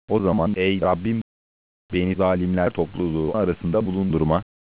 O zaman ey Rabbim beni zalimler topluluğu arasında bulundurma.